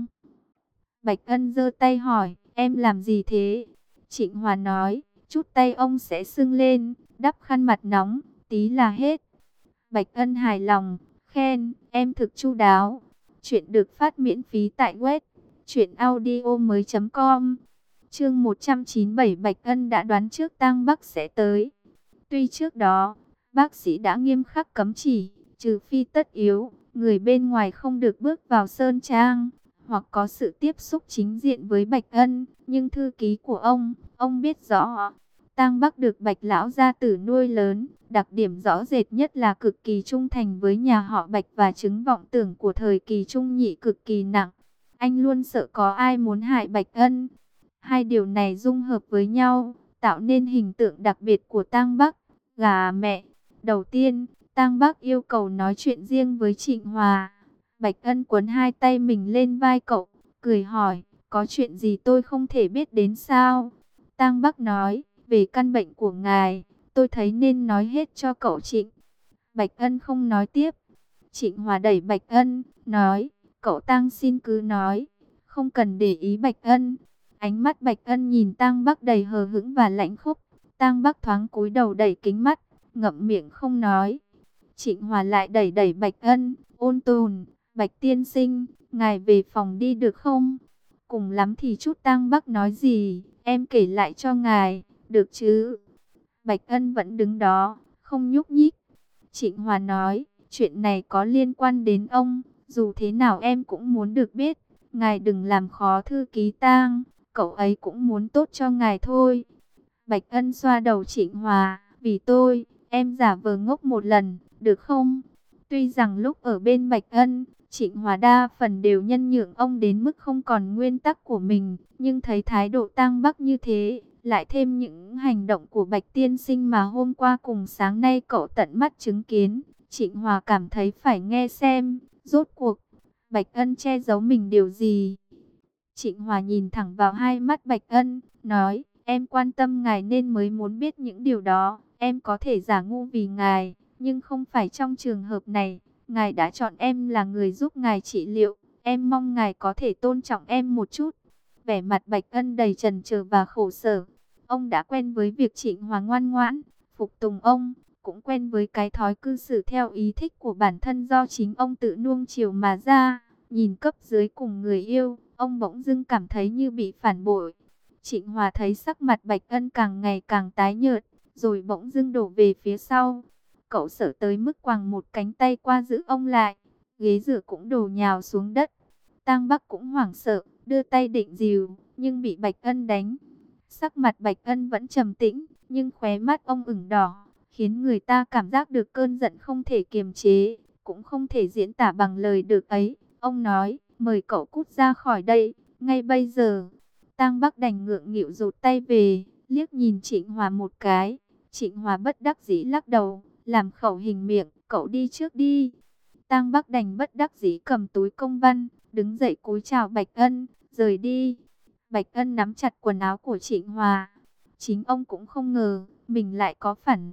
Bạch Ân giơ tay hỏi, em làm gì thế? Trịnh Hòa nói, chút tay ông sẽ sưng lên, đắp khăn mặt nóng, tí là hết. Bạch Ân hài lòng, khen, em thực chu đáo. Chuyện được phát miễn phí tại web truyện audio mới chấm com. Chương một trăm chín mươi bảy, Bạch Ân đã đoán trước Tang Bắc sẽ tới. Tuy trước đó, bác sĩ đã nghiêm khắc cấm chỉ, trừ phi tất yếu, người bên ngoài không được bước vào Sơn Trang, hoặc có sự tiếp xúc chính diện với Bạch Ân, nhưng thư ký của ông, ông biết rõ, Tang Bắc được Bạch lão gia tử nuôi lớn, đặc điểm rõ rệt nhất là cực kỳ trung thành với nhà họ Bạch và chứng vọng tưởng của thời kỳ trung nhị cực kỳ nặng. Anh luôn sợ có ai muốn hại Bạch Ân. Hai điều này dung hợp với nhau, tạo nên hình tượng đặc biệt của Tang Bắc, gà mẹ. Đầu tiên, Tang Bắc yêu cầu nói chuyện riêng với Trịnh Hòa. Bạch Ân quấn hai tay mình lên vai cậu, cười hỏi, có chuyện gì tôi không thể biết đến sao? Tang Bắc nói, về căn bệnh của ngài, tôi thấy nên nói hết cho cậu Trịnh. Bạch Ân không nói tiếp. Trịnh Hòa đẩy Bạch Ân, nói, cậu Tang xin cứ nói, không cần để ý Bạch Ân. Ánh mắt Bạch Ân nhìn Tang Bắc đầy hờ hững và lạnh khốc. Tang Bắc thoáng cúi đầu đẩy kính mắt, ngậm miệng không nói. Trịnh Hòa lại đẩy đẩy Bạch Ân, ôn tồn, Bạch tiên sinh, ngài về phòng đi được không? Cùng lắm thì chút Tang Bắc nói gì, em kể lại cho ngài, được chứ? Bạch Ân vẫn đứng đó, không nhúc nhích. Trịnh Hòa nói, chuyện này có liên quan đến ông, dù thế nào em cũng muốn được biết. Ngài đừng làm khó thư ký Tang, cậu ấy cũng muốn tốt cho ngài thôi. Bạch Ân xoa đầu Trịnh Hòa, vì tôi, em giả vờ ngốc một lần, được không? Tuy rằng lúc ở bên Bạch Ân, Trịnh Hòa đa phần đều nhân nhượng ông đến mức không còn nguyên tắc của mình, nhưng thấy thái độ Tang Bắc như thế, lại thêm những hành động của Bạch tiên sinh mà hôm qua cùng sáng nay cậu tận mắt chứng kiến, Trịnh Hòa cảm thấy phải nghe xem, rốt cuộc, Bạch Ân che giấu mình điều gì. Trịnh Hòa nhìn thẳng vào hai mắt Bạch Ân, nói, em quan tâm ngài nên mới muốn biết những điều đó, em có thể giả ngu vì ngài, nhưng không phải trong trường hợp này. Ngài đã chọn em là người giúp ngài trị liệu, em mong ngài có thể tôn trọng em một chút. Vẻ mặt Bạch Ân đầy trần trừ và khổ sở. Ông đã quen với việc Trịnh Hòa ngoan ngoãn, phục tùng ông, cũng quen với cái thói cư xử theo ý thích của bản thân do chính ông tự nuông chiều mà ra. Nhìn cấp dưới cùng người yêu, ông bỗng dưng cảm thấy như bị phản bội. Trịnh Hòa thấy sắc mặt Bạch Ân càng ngày càng tái nhợt, rồi bỗng dưng đổ về phía sau. Cậu sợ tới mức quàng một cánh tay qua giữ ông lại, ghế rửa cũng đổ nhào xuống đất. Tang Bắc cũng hoảng sợ, đưa tay định dìu, nhưng bị Bạch Ân đánh. Sắc mặt Bạch Ân vẫn trầm tĩnh, nhưng khóe mắt ông ửng đỏ, khiến người ta cảm giác được cơn giận không thể kiềm chế, cũng không thể diễn tả bằng lời được ấy. Ông nói, mời cậu cút ra khỏi đây, ngay bây giờ. Tang Bắc đành ngượng nghịu rụt tay về, liếc nhìn Trịnh Hòa một cái. Trịnh Hòa bất đắc dĩ lắc đầu, làm khẩu hình miệng, cậu đi trước đi. Tang Bắc đành bất đắc dĩ cầm túi công văn, đứng dậy cúi chào Bạch Ân, rời đi. Bạch Ân nắm chặt quần áo của Trịnh Hòa. Chính ông cũng không ngờ, mình lại có phản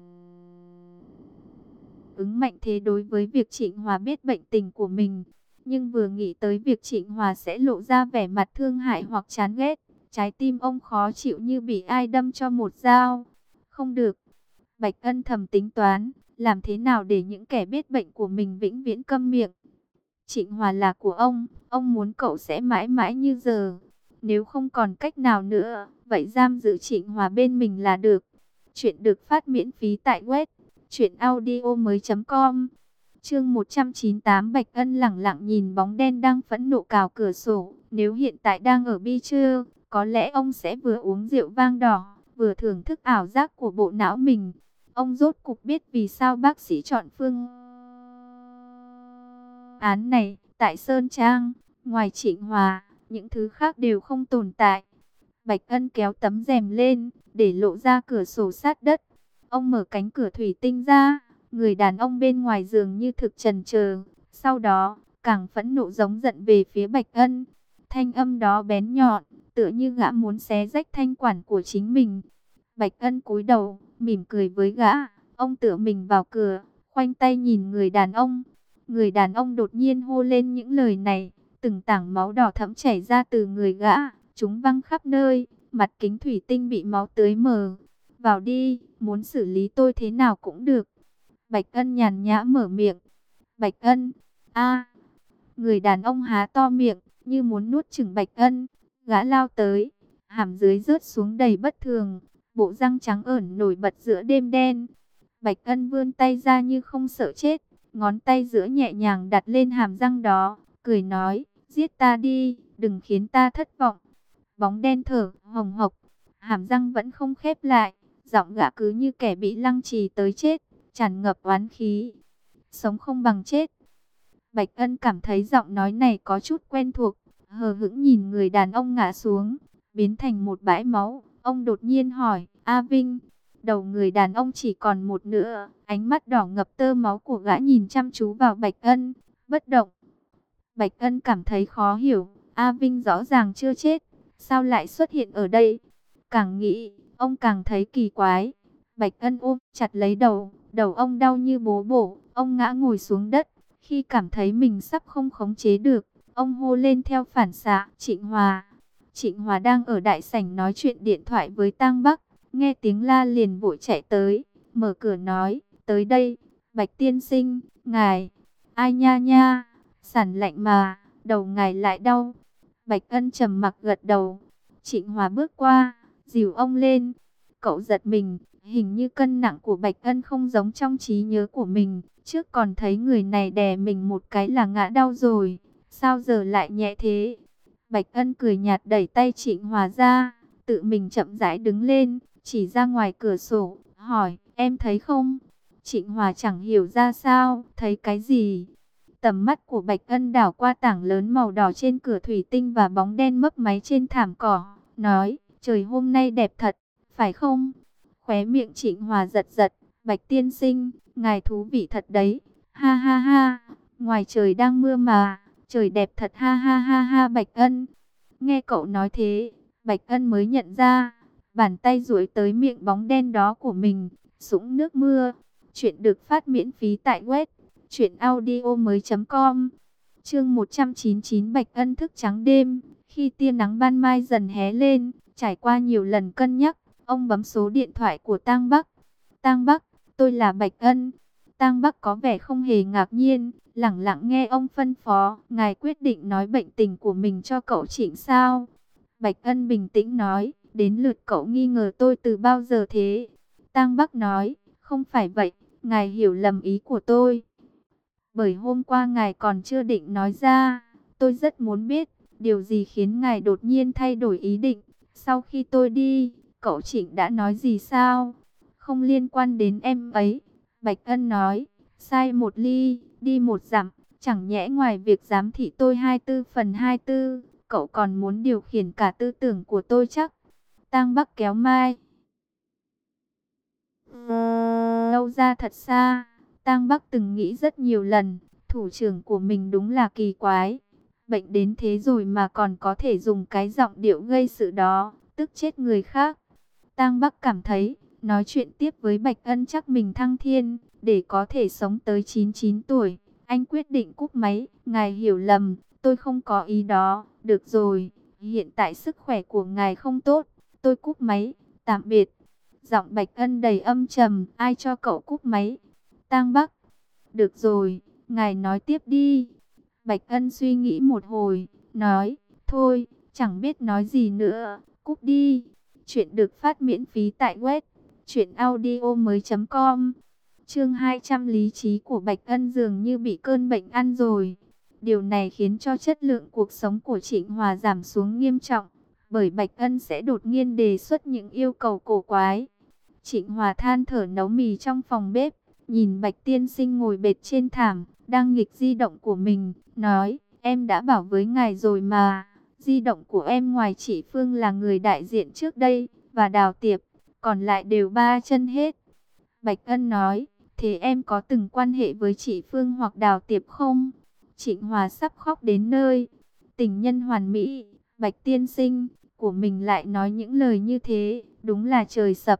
ứng mạnh thế đối với việc Trịnh Hòa biết bệnh tình của mình. Nhưng vừa nghĩ tới việc Trịnh Hòa sẽ lộ ra vẻ mặt thương hại hoặc chán ghét, trái tim ông khó chịu như bị ai đâm cho một dao. Không được. Bạch Ân thầm tính toán, làm thế nào để những kẻ biết bệnh của mình vĩnh viễn câm miệng. Trịnh Hòa là của ông, ông muốn cậu sẽ mãi mãi như giờ. Nếu không còn cách nào nữa, vậy giam giữ Trịnh Hòa bên mình là được. Chuyện được phát miễn phí tại web truyện audio mới chấm com. Chương một trăm chín mươi tám, Bạch Ân lẳng lặng nhìn bóng đen đang phẫn nộ cào cửa sổ. Nếu hiện tại đang ở Beacher, có lẽ ông sẽ vừa uống rượu vang đỏ, vừa thưởng thức ảo giác của bộ não mình. Ông rốt cục biết vì sao bác sĩ chọn phương án này. Tại Sơn Trang, ngoài Trịnh Hòa, những thứ khác đều không tồn tại. Bạch Ân kéo tấm rèm lên, để lộ ra cửa sổ sát đất. Ông mở cánh cửa thủy tinh ra, người đàn ông bên ngoài giường như thực trần chờ, sau đó càng phẫn nộ giống giận về phía Bạch Ân. Thanh âm đó bén nhọn, tựa như gã muốn xé rách thanh quản của chính mình. Bạch Ân cúi đầu, mỉm cười với gã. Ông tựa mình vào cửa, khoanh tay nhìn người đàn ông. Người đàn ông đột nhiên hô lên những lời này, từng tảng máu đỏ thẫm chảy ra từ người gã, chúng văng khắp nơi, mặt kính thủy tinh bị máu tưới mờ. Vào đi, muốn xử lý tôi thế nào cũng được. Bạch Ân nhàn nhã mở miệng. Bạch Ân, a người đàn ông há to miệng, như muốn nuốt chửng Bạch Ân. Gã lao tới, hàm dưới rớt xuống đầy bất thường, bộ răng trắng ởn nổi bật giữa đêm đen. Bạch Ân vươn tay ra như không sợ chết, ngón tay giữa nhẹ nhàng đặt lên hàm răng đó, cười nói, giết ta đi, đừng khiến ta thất vọng. Bóng đen thở hồng hộc, hàm răng vẫn không khép lại, giọng gã cứ như kẻ bị lăng trì tới chết, tràn ngập oán khí. Sống không bằng chết. Bạch Ân cảm thấy giọng nói này có chút quen thuộc, hờ hững nhìn người đàn ông ngã xuống, biến thành một bãi máu. Ông đột nhiên hỏi, A Vinh. Đầu người đàn ông chỉ còn một nửa, ánh mắt đỏ ngập tơ máu của gã nhìn chăm chú vào Bạch Ân, bất động. Bạch Ân cảm thấy khó hiểu, A Vinh rõ ràng chưa chết, sao lại xuất hiện ở đây? Càng nghĩ, ông càng thấy kỳ quái. Bạch Ân ôm chặt lấy đầu, đầu ông đau như bố bổ, ông ngã ngồi xuống đất. Khi cảm thấy mình sắp không khống chế được, ông hô lên theo phản xạ, Trịnh Hòa. Trịnh Hòa đang ở đại sảnh nói chuyện điện thoại với Tang Bắc, nghe tiếng la liền vội chạy tới, mở cửa nói, tới đây, Bạch tiên sinh, ngài, ai nha nha, sản lạnh mà, đầu ngài lại đau. Bạch Ân trầm mặc gật đầu. Trịnh Hòa bước qua, dìu ông lên. Cậu giật mình, hình như cân nặng của Bạch Ân không giống trong trí nhớ của mình. Trước còn thấy người này đè mình một cái là ngã đau rồi, sao giờ lại nhẹ thế? Bạch Ân cười nhạt đẩy tay Trịnh Hòa ra, tự mình chậm rãi đứng lên, chỉ ra ngoài cửa sổ, hỏi, em thấy không? Trịnh Hòa chẳng hiểu ra sao, thấy cái gì? Tầm mắt của Bạch Ân đảo qua tảng lớn màu đỏ trên cửa thủy tinh và bóng đen mấp máy trên thảm cỏ, nói, trời hôm nay đẹp thật, phải không? Khóe miệng Trịnh Hòa giật giật, Bạch tiên sinh, ngài thú vị thật đấy, ha ha ha, ngoài trời đang mưa mà, trời đẹp thật ha ha ha ha. Bạch Ân, nghe cậu nói thế, Bạch Ân mới nhận ra, bàn tay duỗi tới miệng bóng đen đó của mình, sũng nước mưa. Chuyện được phát miễn phí tại web truyện audio mới chấm com. Chương một trăm chín mươi chín Bạch Ân thức trắng đêm. Khi tia nắng ban mai dần hé lên, trải qua nhiều lần cân nhắc, ông bấm số điện thoại của Tang Bắc. Tang Bắc, tôi là Bạch Ân. Tang Bắc có vẻ không hề ngạc nhiên, lẳng lặng nghe ông phân phó. Ngài quyết định nói bệnh tình của mình cho cậu Trịnh sao? Bạch Ân bình tĩnh nói, đến lượt cậu nghi ngờ tôi từ bao giờ thế? Tang Bắc nói, không phải vậy, ngài hiểu lầm ý của tôi. Bởi hôm qua ngài còn chưa định nói ra, tôi rất muốn biết, điều gì khiến ngài đột nhiên thay đổi ý định. Sau khi tôi đi, cậu Trịnh đã nói gì sao? Không liên quan đến em ấy. Bạch Ân nói, sai một ly, đi một dặm, chẳng nhẽ ngoài việc giám thị tôi hai mươi tư phần hai mươi tư, cậu còn muốn điều khiển cả tư tưởng của tôi chắc? Tang Bắc kéo mai. Lâu ra thật xa, Tang Bắc từng nghĩ rất nhiều lần, thủ trưởng của mình đúng là kỳ quái. Bệnh đến thế rồi mà còn có thể dùng cái giọng điệu gây sự đó, tức chết người khác. Tang Bắc cảm thấy, nói chuyện tiếp với Bạch Ân chắc mình thăng thiên, để có thể sống tới chín mươi chín tuổi. Anh quyết định cúp máy, ngài hiểu lầm, tôi không có ý đó. Được rồi, hiện tại sức khỏe của ngài không tốt, tôi cúp máy, tạm biệt. Giọng Bạch Ân đầy âm trầm, ai cho cậu cúp máy? Tang Bắc, được rồi, ngài nói tiếp đi. Bạch Ân suy nghĩ một hồi, nói, thôi, chẳng biết nói gì nữa, cúp đi. Chuyện được phát miễn phí tại web truyện audio mới chấm com. Chương hai trăm lý trí của Bạch Ân dường như bị cơn bệnh ăn rồi. Điều này khiến cho chất lượng cuộc sống của Trịnh Hòa giảm xuống nghiêm trọng, bởi Bạch Ân sẽ đột nhiên đề xuất những yêu cầu cổ quái. Trịnh Hòa than thở nấu mì trong phòng bếp, nhìn Bạch tiên sinh ngồi bệt trên thảm, đang nghịch di động của mình, nói, em đã bảo với ngài rồi mà, Di động của em ngoài chị Phương là người đại diện trước đây, và Đào Tiệp, còn lại đều ba chân hết. Bạch Ân nói, thế em có từng quan hệ với chị Phương hoặc Đào Tiệp không? Trịnh Hòa sắp khóc đến nơi. Tình nhân hoàn mỹ, Bạch tiên sinh, của mình lại nói những lời như thế, đúng là trời sập.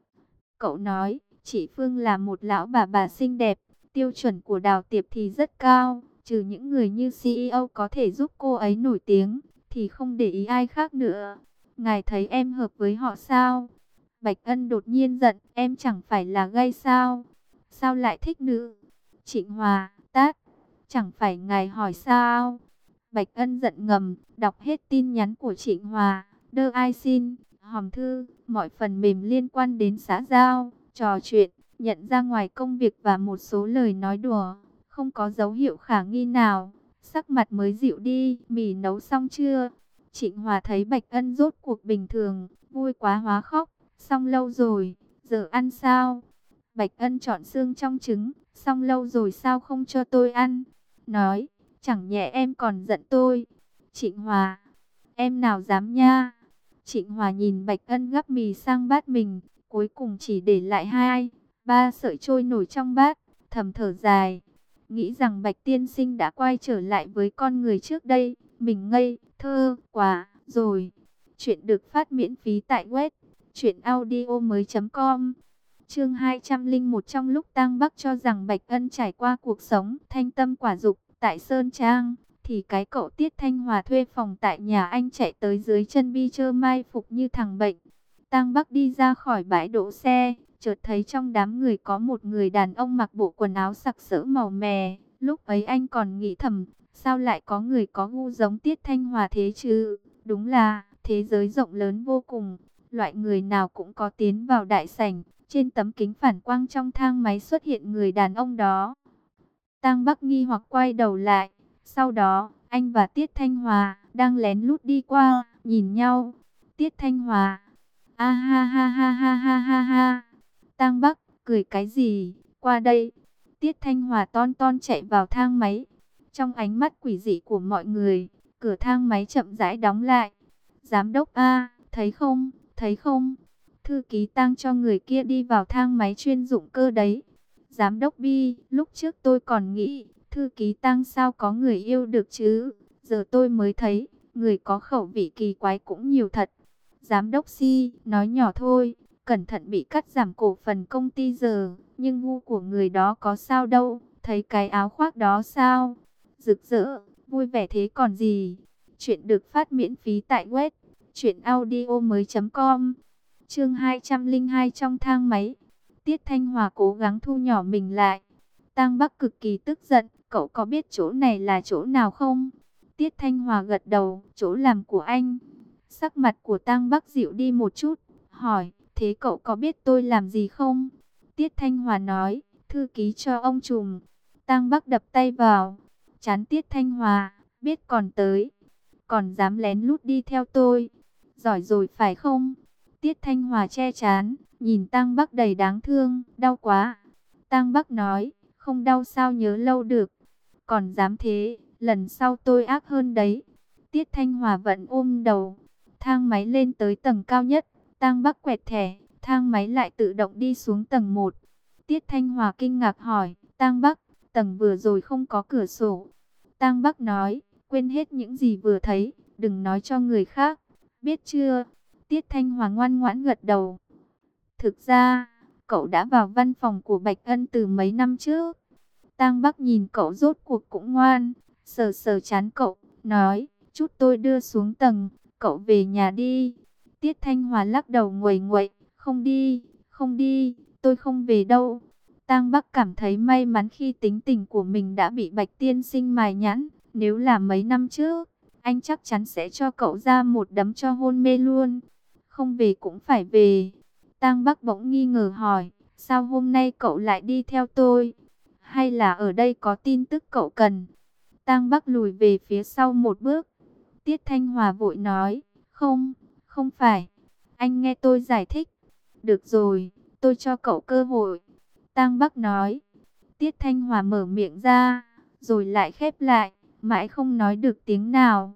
Cậu nói, chị Phương là một lão bà bà xinh đẹp, tiêu chuẩn của Đào Tiệp thì rất cao, trừ những người như xê e ô có thể giúp cô ấy nổi tiếng, thì không để ý ai khác nữa. Ngài thấy em hợp với họ sao? Bạch Ân đột nhiên giận, em chẳng phải là gay sao? Sao lại thích nữ? Trịnh Hòa, tát, chẳng phải ngài hỏi sao? Bạch Ân giận ngầm, đọc hết tin nhắn của Trịnh Hòa, đơ ai xin, hòm thư, mọi phần mềm liên quan đến xã giao, trò chuyện, nhận ra ngoài công việc và một số lời nói đùa, không có dấu hiệu khả nghi nào. Sắc mặt mới dịu đi, mì nấu xong chưa? Trịnh Hòa thấy Bạch Ân rốt cuộc bình thường, vui quá hóa khóc, xong lâu rồi, giờ ăn sao? Bạch Ân chọn xương trong trứng, xong lâu rồi sao không cho tôi ăn? Nói, chẳng nhẽ em còn giận tôi. Trịnh Hòa, em nào dám nha. Trịnh Hòa nhìn Bạch Ân gắp mì sang bát mình, cuối cùng chỉ để lại hai, ba sợi trôi nổi trong bát, thầm thở dài. Nghĩ rằng Bạch tiên sinh đã quay trở lại với con người trước đây, mình ngây thơ quá rồi. Chuyện được phát miễn phí tại web truyện audio mới chấm com. Chương hai trăm lẻ một. Trong lúc Tang Bắc cho rằng Bạch Ân trải qua cuộc sống thanh tâm quả dục tại Sơn Trang, thì cái cậu Tiết Thanh Hòa thuê phòng tại nhà anh chạy tới dưới chân bi chơ mai phục như thằng bệnh. Tang Bắc đi ra khỏi bãi đỗ xe, chợt thấy trong đám người có một người đàn ông mặc bộ quần áo sặc sỡ màu mè. Lúc ấy anh còn nghĩ thầm, sao lại có người có gu giống Tiết Thanh Hòa thế chứ? Đúng là thế giới rộng lớn vô cùng, loại người nào cũng có. Tiến vào đại sảnh, trên tấm kính phản quang trong thang máy xuất hiện người đàn ông đó. Tang Bắc nghi hoặc quay đầu lại, sau đó anh và Tiết Thanh Hòa đang lén lút đi qua, nhìn nhau. Tiết Thanh Hòa, a ha ha ha ha ha ha ha. Tang Bắc, cười cái gì, qua đây. Tiết Thanh Hòa ton ton chạy vào thang máy. Trong ánh mắt quỷ dị của mọi người, cửa thang máy chậm rãi đóng lại. Giám đốc A, thấy không, thấy không? Thư ký Tang cho người kia đi vào thang máy chuyên dụng cơ đấy. Giám đốc Bi, lúc trước tôi còn nghĩ, thư ký Tang sao có người yêu được chứ? Giờ tôi mới thấy, người có khẩu vị kỳ quái cũng nhiều thật. Giám đốc Si, nói nhỏ thôi, cẩn thận bị cắt giảm cổ phần công ty giờ. Nhưng gu của người đó có sao đâu, thấy cái áo khoác đó sao? Rực rỡ, vui vẻ thế còn gì? Chuyện được phát miễn phí tại web truyện audio mới chấm com. Chương hai trăm lẻ hai. Trong thang máy, Tiết Thanh Hòa cố gắng thu nhỏ mình lại. Tang Bắc cực kỳ tức giận, cậu có biết chỗ này là chỗ nào không? Tiết Thanh Hòa gật đầu, chỗ làm của anh. Sắc mặt của Tang Bắc dịu đi một chút, hỏi, thế cậu có biết tôi làm gì không? Tiết Thanh Hòa nói, thư ký cho ông trùm. Tang Bắc đập tay vào trán Tiết Thanh Hòa, biết còn tới, còn dám lén lút đi theo tôi. Giỏi rồi phải không? Tiết Thanh Hòa che trán, nhìn Tang Bắc đầy đáng thương, đau quá. Tang Bắc nói, không đau sao nhớ lâu được. Còn dám thế, lần sau tôi ác hơn đấy. Tiết Thanh Hòa vẫn ôm đầu. Thang máy lên tới tầng cao nhất, Tang Bắc quẹt thẻ, thang máy lại tự động đi xuống tầng một. Tiết Thanh Hòa kinh ngạc hỏi, Tang Bắc, tầng vừa rồi không có cửa sổ. Tang Bắc nói, quên hết những gì vừa thấy, đừng nói cho người khác, biết chưa? Tiết Thanh Hòa ngoan ngoãn gật đầu. Thực ra, cậu đã vào văn phòng của Bạch Ân từ mấy năm trước. Tang Bắc nhìn cậu rốt cuộc cũng ngoan, sờ sờ trán cậu, nói, chút tôi đưa xuống tầng, cậu về nhà đi. Tiết Thanh Hòa lắc đầu nguầy nguậy, không đi, không đi, tôi không về đâu. Tang Bắc cảm thấy may mắn khi tính tình của mình đã bị Bạch tiên sinh mài nhãn. Nếu là mấy năm trước, anh chắc chắn sẽ cho cậu ra một đấm cho hôn mê luôn. Không về cũng phải về. Tang Bắc bỗng nghi ngờ hỏi, sao hôm nay cậu lại đi theo tôi? Hay là ở đây có tin tức cậu cần? Tang Bắc lùi về phía sau một bước. Tiết Thanh Hòa vội nói, không, không phải. Anh nghe tôi giải thích. Được rồi, tôi cho cậu cơ hội. Tang Bắc nói. Tiết Thanh Hòa mở miệng ra, rồi lại khép lại, mãi không nói được tiếng nào.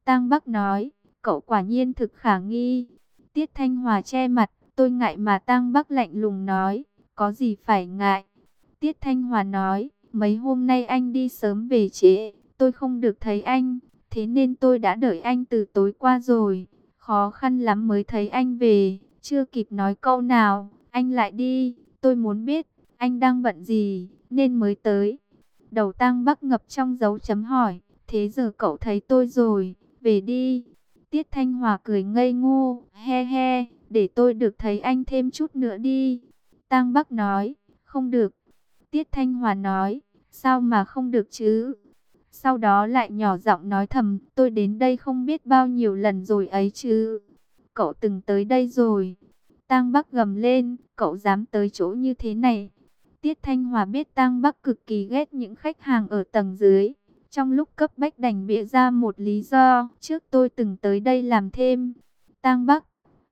Tang Bắc nói, cậu quả nhiên thực khả nghi. Tiết Thanh Hòa che mặt, tôi ngại mà. Tang Bắc lạnh lùng nói, có gì phải ngại. Tiết Thanh Hòa nói, mấy hôm nay anh đi sớm về trễ, tôi không được thấy anh, thế nên tôi đã đợi anh từ tối qua rồi. Khó khăn lắm mới thấy anh về, chưa kịp nói câu nào, anh lại đi. Tôi muốn biết, anh đang bận gì, nên mới tới. Đầu Tang Bắc ngập trong dấu chấm hỏi, thế giờ cậu thấy tôi rồi, về đi. Tiết Thanh Hòa cười ngây ngô, he he, để tôi được thấy anh thêm chút nữa đi. Tang Bắc nói, không được. Tiết Thanh Hòa nói, sao mà không được chứ? Sau đó lại nhỏ giọng nói thầm, tôi đến đây không biết bao nhiêu lần rồi ấy chứ. Cậu từng tới đây rồi. Tang Bắc gầm lên, cậu dám tới chỗ như thế này. Tiết Thanh Hòa biết Tang Bắc cực kỳ ghét những khách hàng ở tầng dưới. Trong lúc cấp bách đành bịa ra một lý do, trước tôi từng tới đây làm thêm. Tang Bắc,